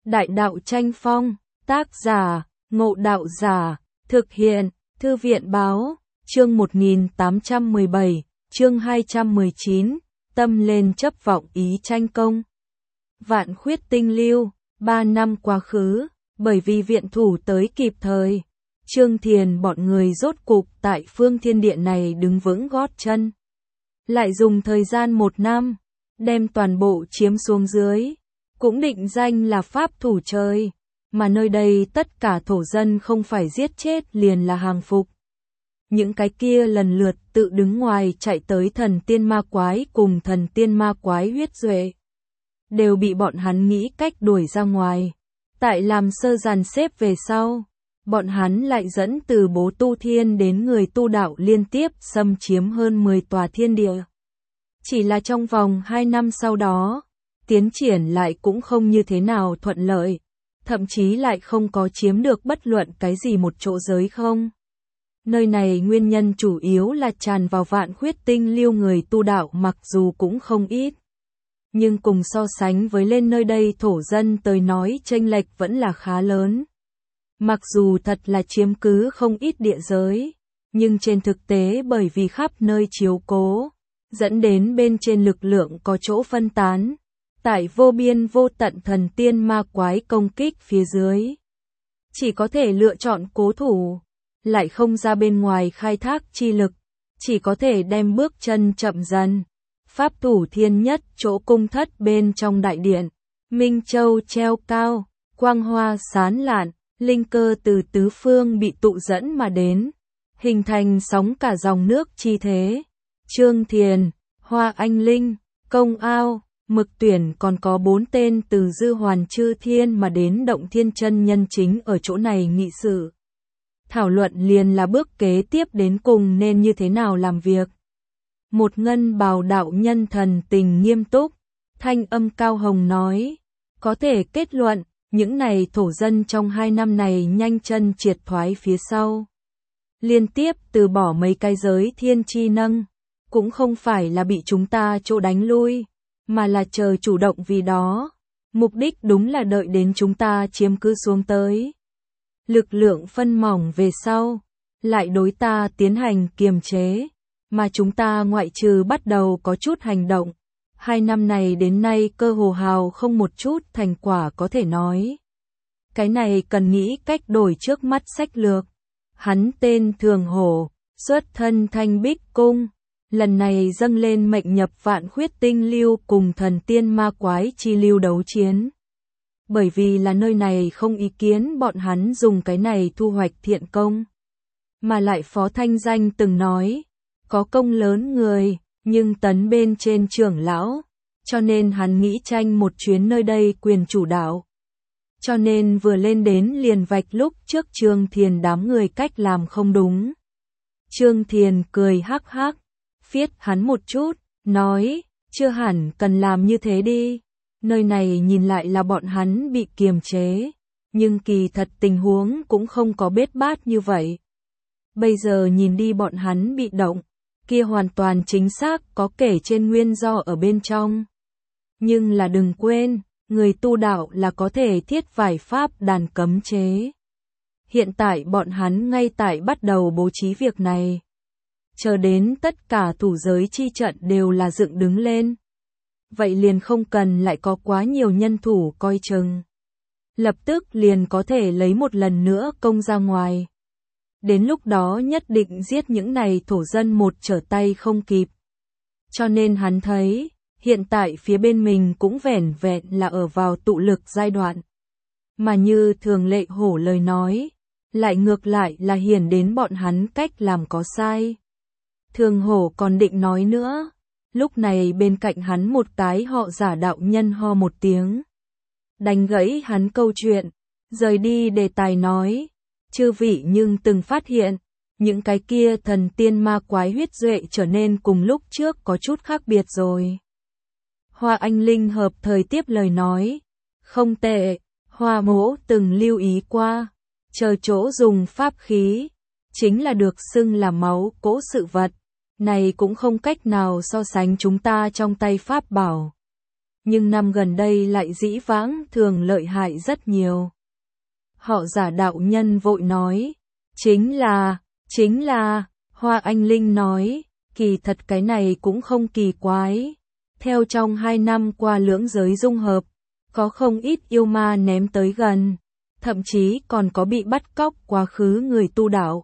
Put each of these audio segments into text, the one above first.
Đại đạo tranh phong, tác giả, Ngộ Đạo Giả, thực hiện, Thư viện báo, chương 1817, chương 219, tâm lên chấp vọng ý tranh công. Vạn Khuyết Tinh Lưu, 3 năm quá khứ, bởi vì viện thủ tới kịp thời, Trương Thiền bọn người rốt cục tại Phương Thiên Điện này đứng vững gót chân. Lại dùng thời gian 1 năm, đem toàn bộ chiếm xuống dưới, cũng định danh là pháp thủ trời, mà nơi đây tất cả thổ dân không phải giết chết liền là hàng phục. Những cái kia lần lượt tự đứng ngoài chạy tới thần tiên ma quái cùng thần tiên ma quái huyết duệ, đều bị bọn hắn nghĩ cách đuổi ra ngoài. Tại làm sơ dàn xếp về sau, bọn hắn lại dẫn từ bố tu thiên đến người tu đạo liên tiếp xâm chiếm hơn 10 tòa thiên địa. Chỉ là trong vòng 2 năm sau đó, tiến triển lại cũng không như thế nào thuận lợi, thậm chí lại không có chiếm được bất luận cái gì một chỗ giới không. Nơi này nguyên nhân chủ yếu là tràn vào Vạn Khuyết Tinh Lưu người tu đạo mặc dù cũng không ít, nhưng cùng so sánh với lên nơi đây thổ dân tới nói chênh lệch vẫn là khá lớn. Mặc dù thật là chiếm cứ không ít địa giới, nhưng trên thực tế bởi vì khắp nơi chiếu cố, dẫn đến bên trên lực lượng có chỗ phân tán. Tại vô biên vô tận thần tiên ma quái công kích phía dưới, chỉ có thể lựa chọn cố thủ, lại không ra bên ngoài khai thác chi lực, chỉ có thể đem bước chân chậm dần. Pháp thủ thiên nhất chỗ cung thất bên trong đại điện, Minh Châu treo cao, quang hoa sán lạn, linh cơ từ tứ phương bị tụ dẫn mà đến, hình thành sóng cả dòng nước chi thế. Trương Thiền, Hoa Anh Linh, Công Ao, Mực Tuyển còn có 4 tên từ Dư Hoàn Chư Thiên mà đến Động Thiên chân nhân chính ở chỗ này nghị sự. Thảo luận liền là bước kế tiếp đến cùng nên như thế nào làm việc. Một ngân bào đạo nhân thần tình nghiêm túc, thanh âm cao hồng nói, có thể kết luận, những này thổ dân trong 2 năm này nhanh chân triệt thoái phía sau. Liên tiếp từ bỏ mấy cái giới thiên chi nâng, cũng không phải là bị chúng ta chỗ đánh lui, mà là chờ chủ động vì đó. Mục đích đúng là đợi đến chúng ta chiếm cứ xuống tới. Lực lượng phân mỏng về sau, lại đối ta tiến hành kiềm chế, mà chúng ta ngoại trừ bắt đầu có chút hành động. 2 năm này đến nay cơ hồ hào không một chút thành quả có thể nói. Cái này cần nghĩ cách đổi trước mắt sách lược. Hắn tên Thường Hổ, xuất thân Thanh Bích Cung, lần này dâng lên mệnh nhập Vạn Khuyết Tinh Lưu cùng thần tiên ma quái chi lưu đấu chiến. Bởi vì là nơi này không ý kiến bọn hắn dùng cái này thu hoạch thiện công. Mà lại Phó Thanh Danh từng nói, có công lớn người, nhưng tấn bên trên trưởng lão, cho nên hắn nghĩ tranh một chuyến nơi đây quyền chủ đạo. Cho nên vừa lên đến liền vạch lúc trước Trương Thiền đám người cách làm không đúng. Trương Thiền cười hắc hắc, phiết hắn một chút, nói, chưa hẳn cần làm như thế đi. Nơi này nhìn lại là bọn hắn bị kiềm chế, nhưng kỳ thật tình huống cũng không có bết bát như vậy. Bây giờ nhìn đi bọn hắn bị động, kia hoàn toàn chính xác có kể trên nguyên do ở bên trong. Nhưng là đừng quên, người tu đạo là có thể thiết vài pháp đàn cấm chế. Hiện tại bọn hắn ngay tại bắt đầu bố trí việc này. Chờ đến tất cả thủ giới chi trận đều là dựng đứng lên. Vậy liền không cần lại có quá nhiều nhân thủ coi chừng. Lập tức liền có thể lấy một lần nữa công ra ngoài. Đến lúc đó nhất định giết những này thổ dân một trở tay không kịp. Cho nên hắn thấy, hiện tại phía bên mình cũng vẻn vẹn là ở vào tụ lực giai đoạn. Mà như thường lệ hổ lời nói, lại ngược lại là hiển đến bọn hắn cách làm có sai. Thường hổ còn định nói nữa, lúc này bên cạnh hắn một cái họ giả đạo nhân ho một tiếng. Đánh gãy hắn câu chuyện, rời đi đề tài nói, chư vị nhưng từng phát hiện, những cái kia thần tiên ma quái huyết duệ trở nên cùng lúc trước có chút khác biệt rồi. Hoa Anh Linh hợp thời tiếp lời nói, không tệ, Hoa mỗ từng lưu ý qua, chờ chỗ dùng pháp khí, chính là được xưng là máu cỗ sự vật, này cũng không cách nào so sánh chúng ta trong tay pháp bảo. nhưng năm gần đây lại dĩ vãng thường lợi hại rất nhiều. Họ Giả đạo nhân vội nói, chính là, Hoa Anh Linh nói, kỳ thật cái này cũng không kỳ quái. Theo trong 2 năm qua lưỡng giới dung hợp, có không ít yêu ma ném tới gần, thậm chí còn có bị bắt cóc quá khứ người tu đạo.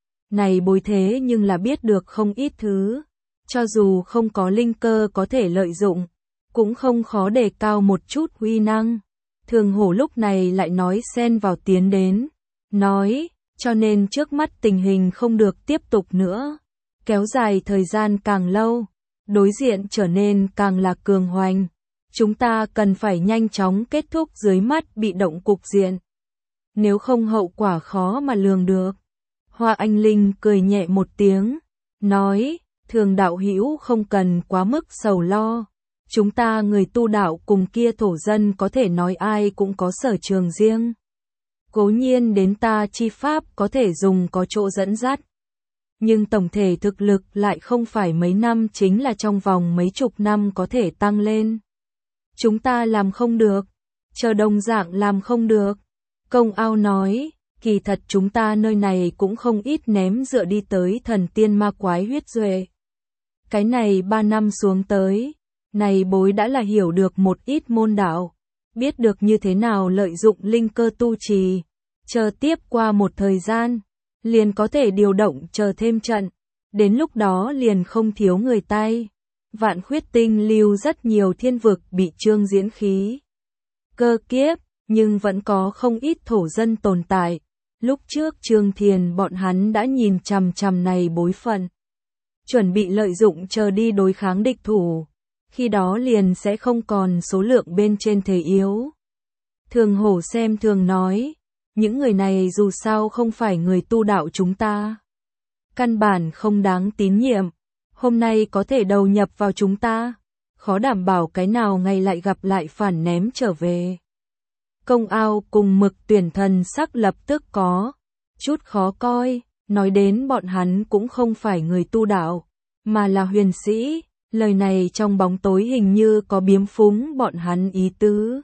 Này bối thế nhưng là biết được không ít thứ, cho dù không có linh cơ có thể lợi dụng, cũng không khó đề cao một chút uy năng. Thường Hổ lúc này lại nói xen vào tiến đến, nói, cho nên trước mắt tình hình không được tiếp tục nữa, kéo dài thời gian càng lâu, đối diện trở nên càng là cường hoành. Chúng ta cần phải nhanh chóng kết thúc dưới mắt bị động cục diện. Nếu không hậu quả khó mà lường được. Hoa Anh Linh cười nhẹ một tiếng, nói, Thường đạo hữu không cần quá mức sầu lo. Chúng ta người tu đạo cùng kia thổ dân có thể nói ai cũng có sở trường riêng. Cố nhiên đến ta chi pháp có thể dùng có chỗ dẫn dắt. Nhưng tổng thể thực lực lại không phải mấy năm chính là trong vòng mấy chục năm có thể tăng lên. Chúng ta làm không được, chờ đồng dạng làm không được. Công Ao nói, kỳ thật chúng ta nơi này cũng không ít ném dựa đi tới thần tiên ma quái huyết duệ. Cái này 3 năm xuống tới, này bối đã là hiểu được một ít môn đạo, biết được như thế nào lợi dụng linh cơ tu trì, chờ tiếp qua một thời gian, liền có thể điều động chờ thêm trận, đến lúc đó liền không thiếu người tay. Vạn Khuyết Tinh lưu rất nhiều thiên vực bị Trương diễn khí cơ kiếp, nhưng vẫn có không ít thổ dân tồn tại. Lúc trước Trương Thiền bọn hắn đã nhìn chằm chằm này bối phận, chuẩn bị lợi dụng chờ đi đối kháng địch thủ, khi đó liền sẽ không còn số lượng bên trên thể yếu. Thường Hổ xem thường nói, những người này dù sao không phải người tu đạo chúng ta, căn bản không đáng tín nhiệm, hôm nay có thể đầu nhập vào chúng ta, khó đảm bảo cái nào ngày lại gặp lại phản ném trở về. Công Ao cùng Mực Tuyển thần sắc lập tức có chút khó coi, nói đến bọn hắn cũng không phải người tu đạo, mà là huyền sĩ, lời này trong bóng tối hình như có biếm phúng bọn hắn ý tứ.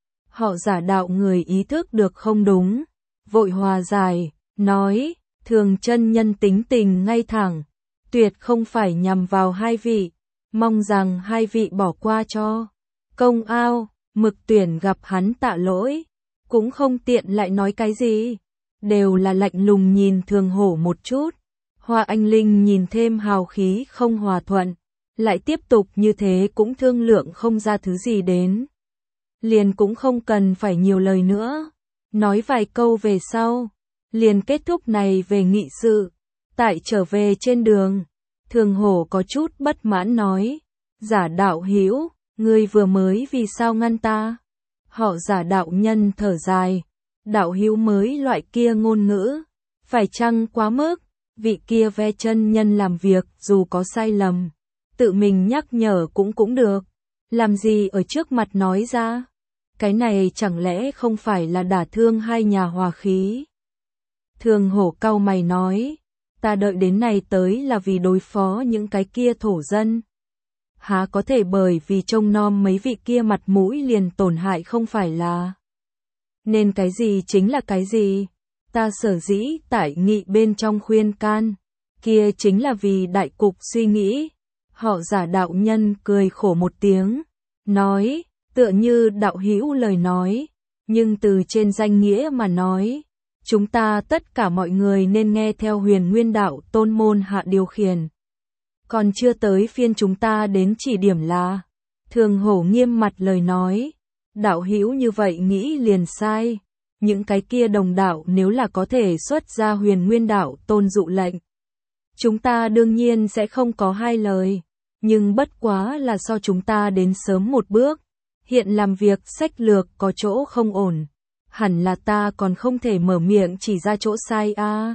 Họ Giả đạo người ý thức được không đúng, vội hòa giải, nói, Thường chân nhân tính tình ngay thẳng, tuyệt không phải nhằm vào hai vị, mong rằng hai vị bỏ qua cho. Công Ao, Mực Tuyển gặp hắn tạ lỗi, cũng không tiện lại nói cái gì, đều là lạnh lùng nhìn Thường Hổ một chút. Hoa Anh Linh nhìn thêm hào khí không hòa thuận, lại tiếp tục như thế cũng thương lượng không ra thứ gì đến. Liền cũng không cần phải nhiều lời nữa, nói vài câu về sau, liền kết thúc này về nghị sự. Tại trở về trên đường, Thường Hổ có chút bất mãn nói, Giả đạo hữu, ngươi vừa mới vì sao ngăn ta? Họ Giả đạo nhân thở dài, đạo hữu mới loại kia ngôn ngữ, phải chăng quá mức? Vị kia ve chân nhân làm việc dù có sai lầm, tự mình nhắc nhở cũng được, làm gì ở trước mặt nói ra? Cái này chẳng lẽ không phải là đả thương hai nhà hòa khí? Thường Hổ cau mày nói, ta đợi đến này tới là vì đối phó những cái kia thổ dân. Há có thể bởi vì trông nom mấy vị kia mặt mũi liền tổn hại không phải là. Nên cái gì chính là cái gì, ta sở dĩ tại nghị bên trong khuyên can, kia chính là vì đại cục suy nghĩ. Họ Giả đạo nhân cười khổ một tiếng, nói, tựa như đạo hữu lời nói, nhưng từ trên danh nghĩa mà nói, chúng ta tất cả mọi người nên nghe theo Huyền Nguyên đạo tôn môn hạ điều khiển. Còn chưa tới phiên chúng ta đến chỉ điểm là. Thường Hổ nghiêm mặt lời nói, đạo hữu như vậy nghĩ liền sai. Những cái kia đồng đạo nếu là có thể xuất ra Huyền Nguyên đạo tôn dụ lệnh, chúng ta đương nhiên sẽ không có hai lời, nhưng bất quá là so chúng ta đến sớm một bước. Hiện làm việc sách lược có chỗ không ổn, hẳn là ta còn không thể mở miệng chỉ ra chỗ sai a.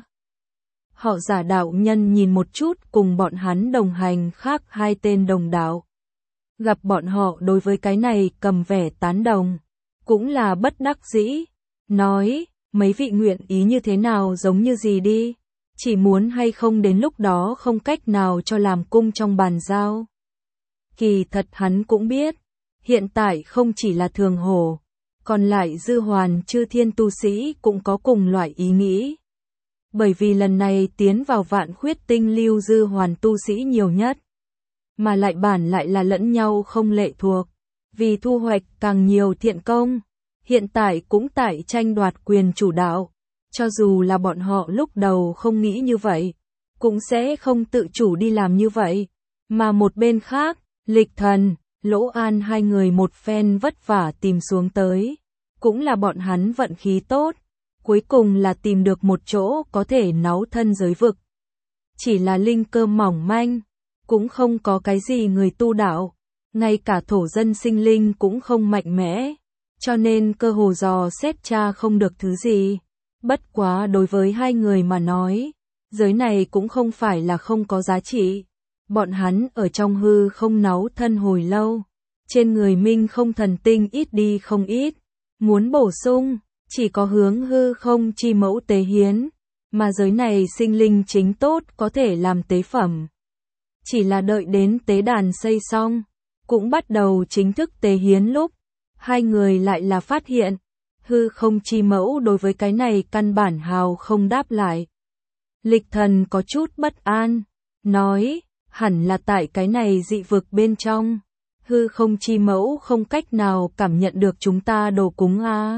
Họ Giả đạo nhân nhìn một chút cùng bọn hắn đồng hành khác hai tên đồng đạo. Gặp bọn họ đối với cái này cầm vẻ tán đồng, cũng là bất đắc dĩ, nói, mấy vị nguyện ý như thế nào giống như gì đi, chỉ muốn hay không đến lúc đó không cách nào cho làm cung trong bàn giao. Kỳ thật hắn cũng biết, Hiện tại không chỉ là Thường Hổ, còn lại Dư Hoàn Chư Thiên tu sĩ cũng có cùng loại ý nghĩ. Bởi vì lần này tiến vào Vạn Khuyết Tinh lưu Dư Hoàn tu sĩ nhiều nhất, mà lại bản lại là lẫn nhau không lệ thuộc, vì thu hoạch càng nhiều thiện công, hiện tại cũng tại tranh đoạt quyền chủ đạo. Cho dù là bọn họ lúc đầu không nghĩ như vậy, cũng sẽ không tự chủ đi làm như vậy. Mà một bên khác, Lịch Thần, Lỗ An hai người một phen vất vả tìm xuống tới, cũng là bọn hắn vận khí tốt, cuối cùng là tìm được một chỗ có thể náu thân giới vực. Chỉ là linh cơ mỏng manh, cũng không có cái gì người tu đạo, ngay cả thổ dân sinh linh cũng không mạnh mẽ, cho nên cơ hồ dò xét tra không được thứ gì. Bất quá đối với hai người mà nói, giới này cũng không phải là không có giá trị. Bọn hắn ở trong hư không náu thân hồi lâu, trên người minh không thần tinh ít đi không ít, muốn bổ sung, chỉ có hướng hư không chi mẫu tế hiến, mà giới này sinh linh chính tốt có thể làm tế phẩm. Chỉ là đợi đến tế đàn xây xong, cũng bắt đầu chính thức tế hiến lúc, hai người lại là phát hiện, hư không chi mẫu đối với cái này căn bản hào không đáp lại. Lịch Thần có chút bất an, nói, hẳn là tại cái này dị vực bên trong, hư không chi mẫu không cách nào cảm nhận được chúng ta đồ cúng a.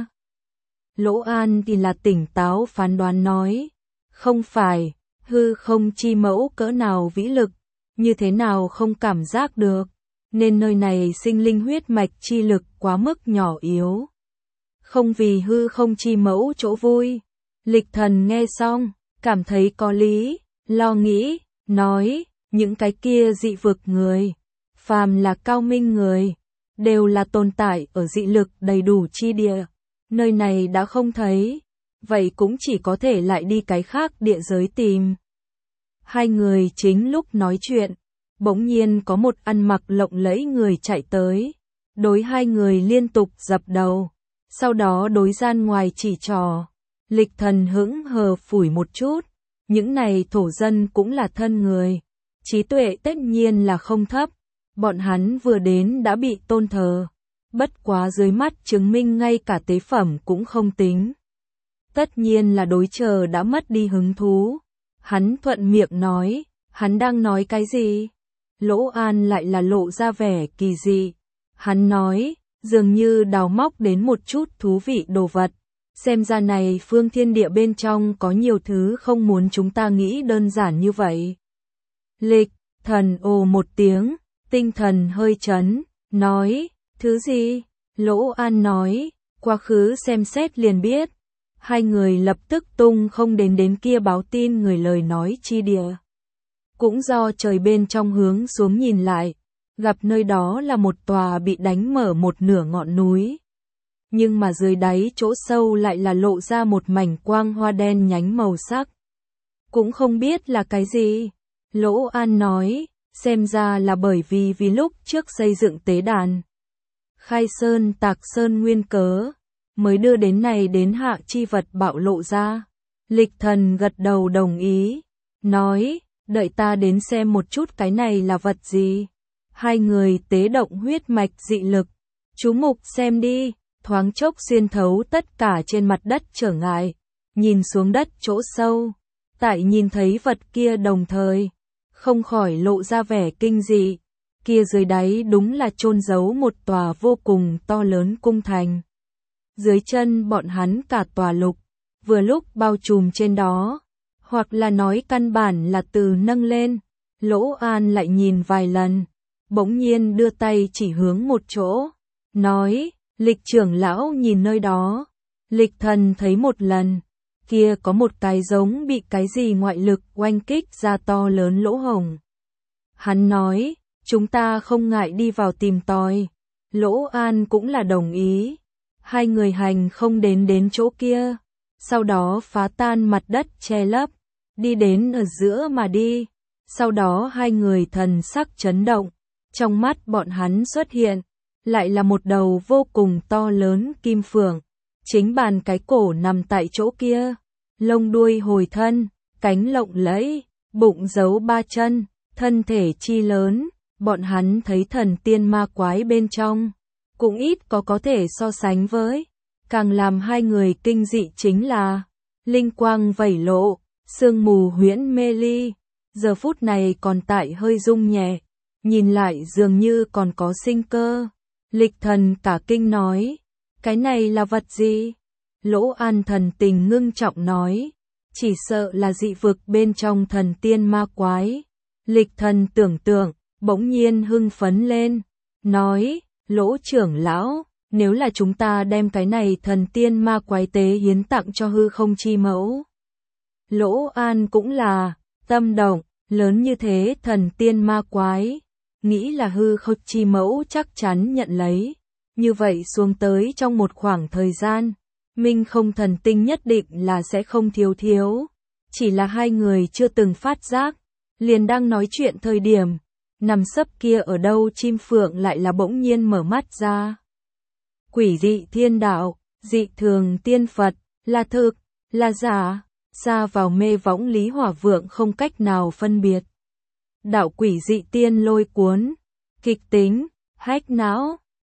Lỗ An thì là tỉnh táo phán đoán nói, không phải, hư không chi mẫu cỡ nào vĩ lực, như thế nào không cảm giác được, nên nơi này sinh linh huyết mạch chi lực quá mức nhỏ yếu. Không vì hư không chi mẫu chỗ vui. Lịch Thần nghe xong, cảm thấy có lý, lo nghĩ, nói, những cái kia dị vực người, phàm là cao minh người, đều là tồn tại ở dị lực đầy đủ chi địa, nơi này đã không thấy, vậy cũng chỉ có thể lại đi cái khác địa giới tìm. Hai người chính lúc nói chuyện, bỗng nhiên có một ăn mặc lộng lẫy người chạy tới, đối hai người liên tục dập đầu, sau đó đối gian ngoài chỉ trỏ. Lịch Thần hững hờ phủi một chút, những này thổ dân cũng là thân người, trí tuệ tất nhiên là không thấp, bọn hắn vừa đến đã bị tôn thờ, bất quá dưới mắt chứng minh ngay cả tế phẩm cũng không tính. Tất nhiên là đối chờ đã mất đi hứng thú. Hắn thuận miệng nói, hắn đang nói cái gì? Lỗ An lại là lộ ra vẻ kỳ dị. Hắn nói, dường như đào móc đến một chút thú vị đồ vật. Xem ra này phương thiên địa bên trong có nhiều thứ không muốn chúng ta nghĩ đơn giản như vậy. Lịch Thần ồ một tiếng, tinh thần hơi chấn, nói, thứ gì? Lỗ An nói, quá khứ xem xét liền biết. Hai người lập tức tung không đến kia báo tin người lời nói chi địa. Cũng do trời bên trong hướng xuống nhìn lại, gặp nơi đó là một tòa bị đánh mở một nửa ngọn núi. Nhưng mà dưới đáy chỗ sâu lại là lộ ra một mảnh quang hoa đen nhánh màu sắc. Cũng không biết là cái gì. Lỗ An nói, xem ra là bởi vì lúc trước xây dựng tế đàn. Khai sơn tạc sơn nguyên cớ, mới đưa đến này đến hạ chi vật bạo lộ ra. Lịch Thần gật đầu đồng ý, nói, đợi ta đến xem một chút cái này là vật gì. Hai người tế động huyết mạch dị lực, chú mục xem đi, thoáng chốc xuyên thấu tất cả trên mặt đất trở ngại, nhìn xuống đất chỗ sâu, tại nhìn thấy vật kia đồng thời, không khỏi lộ ra vẻ kinh dị, kia dưới đáy đúng là chôn giấu một tòa vô cùng to lớn cung thành. Dưới chân bọn hắn cả tòa lục, vừa lúc bao trùm trên đó, hoặc là nói căn bản là từ nâng lên. Lỗ An lại nhìn vài lần, bỗng nhiên đưa tay chỉ hướng một chỗ, nói, Lịch trưởng lão nhìn nơi đó. Lịch Thần thấy một lần, kia có một cái giống bị cái gì ngoại lực oanh kích ra to lớn lỗ hổng. Hắn nói, chúng ta không ngại đi vào tìm tòi. Lỗ An cũng là đồng ý. Hai người hành không đến chỗ kia, sau đó phá tan mặt đất che lấp, đi đến ở giữa mà đi. Sau đó hai người thần sắc chấn động, trong mắt bọn hắn xuất hiện, lại là một đầu vô cùng to lớn kim phượng, chính bàn cái cổ nằm tại chỗ kia, lông đuôi hồi thân, cánh lộng lẫy, bụng giấu ba chân, thân thể chi lớn, bọn hắn thấy thần tiên ma quái bên trong, cũng ít có thể so sánh với. Càng làm hai người kinh dị chính là linh quang vẩy lộ, sương mù huyễn mê ly, giờ phút này còn tại hơi rung nhẹ, nhìn lại dường như còn có sinh cơ. Lịch Thần cả kinh nói, cái này là vật gì? Lỗ An thần tình ngưng trọng nói, chỉ sợ là dị vực bên trong thần tiên ma quái. Lịch Thần tưởng tượng, bỗng nhiên hưng phấn lên, nói, Lỗ trưởng lão, nếu là chúng ta đem cái này thần tiên ma quái tế hiến tặng cho hư không chi mẫu. Lỗ An cũng là, tâm động, lớn như thế thần tiên ma quái, nghĩ là hư không chi mẫu chắc chắn nhận lấy. Như vậy xuống tới trong một khoảng thời gian, Minh Không thần tinh nhất định là sẽ không thiếu. Chỉ là hai người chưa từng phát giác, liền đang nói chuyện thời điểm, nằm sấp kia ở đâu chim phượng lại là bỗng nhiên mở mắt ra. Quỷ dị thiên đạo, dị thường tiên Phật, là thực, là giả, xa vào mê võng Lý Hỏa Vượng không cách nào phân biệt. Đạo quỷ dị tiên lôi cuốn, kịch tính, hách não,